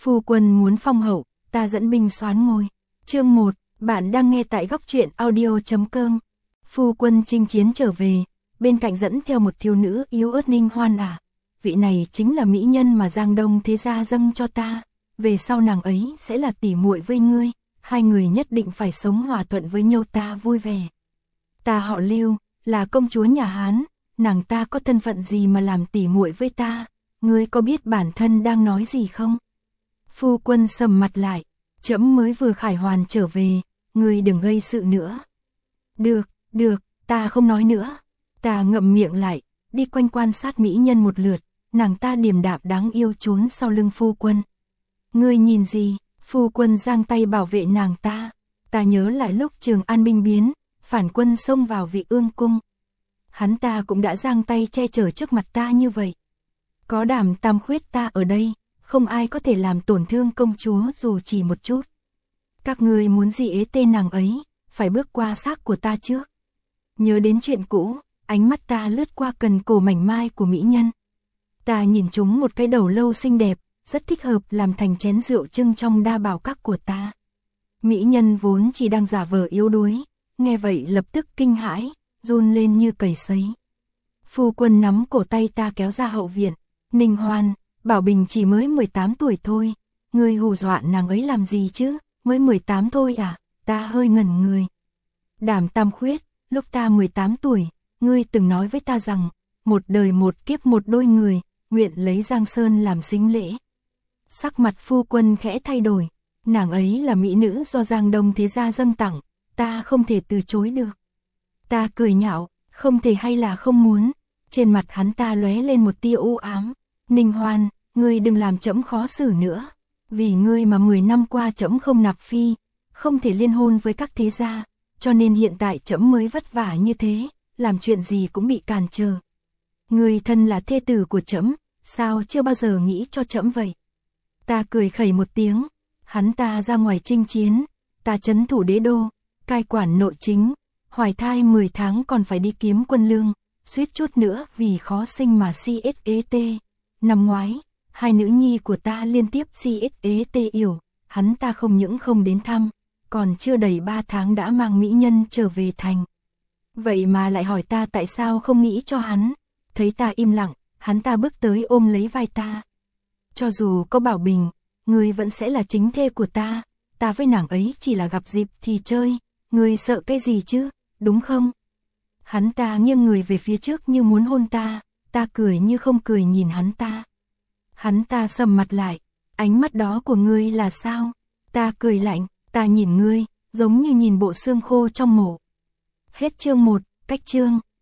Phu quân muốn phong hậu, ta dẫn binh soán ngôi. Chương 1, bạn đang nghe tại góc truyện audio.com. Phu quân chinh chiến trở về, bên cạnh dẫn theo một thiếu nữ yếu ớt Ninh Hoan à. Vị này chính là mỹ nhân mà Giang Đông thế gia dâng cho ta. Về sau nàng ấy sẽ là tỷ muội với ngươi, hai người nhất định phải sống hòa thuận với nhau, ta vui vẻ. Ta họ Lưu, là công chúa nhà Hán, nàng ta có thân phận gì mà làm tỷ muội với ta, ngươi có biết bản thân đang nói gì không? Phu quân sầm mặt lại, trẫm mới vừa khải hoàn trở về, ngươi đừng gây sự nữa. Được, ta không nói nữa. Ta ngậm miệng lại, đi quanh quan sát mỹ nhân một lượt, nàng ta điềm đạm đáng yêu trốn sau lưng phu quân. Ngươi nhìn gì? Phu quân giang tay bảo vệ nàng ta. Ta nhớ lại lúc Trường An binh biến, phản quân xông vào Vị Ương cung. Hắn ta cũng đã giang tay che chở trước mặt ta như vậy. Có Đàm Tam Khuyết ta ở đây, không ai có thể làm tổn thương công chúa dù chỉ một chút. Các ngươi muốn gì ế tên nàng ấy, phải bước qua xác của ta trước. Nhớ đến chuyện cũ, ánh mắt ta lướt qua cần cổ mảnh mai của mỹ nhân. Ta nhìn chúng một cái đầu lâu xinh đẹp, rất thích hợp làm thành chén rượu trưng trong đa bảo các của ta. Mỹ nhân vốn chỉ đang giả vờ yếu đuối, nghe vậy lập tức kinh hãi, run lên như cầy sấy. Phu quân nắm cổ tay ta kéo ra hậu viện. Ninh Hoan, Bảo Bình chỉ mới 18 tuổi thôi, ngươi hù dọa nàng ấy làm gì chứ, mới 18 thôi à? Ta hơi ngẩn người. Đàm Tam Khuyết, lúc ta 18 tuổi, ngươi từng nói với ta rằng, một đời một kiếp một đôi người, nguyện lấy Giang Sơn làm sính lễ. Sắc mặt phu quân khẽ thay đổi, nàng ấy là mỹ nữ do Giang Đông thế gia dâng tặng, ta không thể từ chối được. Ta cười nhạo, không thể hay là không muốn. Trên mặt hắn ta lóe lên một tia u ám. Ninh Hoan, ngươi đừng làm trẫm khó xử nữa. Vì ngươi mà 10 năm qua trẫm không nạp phi, không thể liên hôn với các thế gia, cho nên hiện tại trẫm mới vất vả như thế, làm chuyện gì cũng bị cản trở. Ngươi thân là thê tử của trẫm, sao chưa bao giờ nghĩ cho trẫm vậy? Ta cười khẩy một tiếng, hắn ta ra ngoài chinh chiến, ta trấn thủ đế đô, cai quản nội chính, hoài thai 10 tháng còn phải đi kiếm quân lương, suýt chút nữa vì khó sinh mà CSET. Năm ngoái, hai nữ nhi của ta liên tiếp CSET yểu, hắn ta không những không đến thăm, còn chưa đầy 3 tháng đã mang mỹ nhân trở về thành. Vậy mà lại hỏi ta tại sao không nghĩ cho hắn. Thấy ta im lặng, hắn ta bước tới ôm lấy vai ta. Cho dù có Bảo Bình, ngươi vẫn sẽ là chính thê của ta. Ta với nàng ấy chỉ là gặp dịp thì chơi, ngươi sợ cái gì chứ, đúng không? Hắn ta nghiêng người về phía trước như muốn hôn ta, ta cười như không cười nhìn hắn ta. Hắn ta sầm mặt lại, ánh mắt đó của ngươi là sao? Ta cười lạnh, ta nhìn ngươi, giống như nhìn bộ xương khô trong mộ. Hết chương 1, cách chương.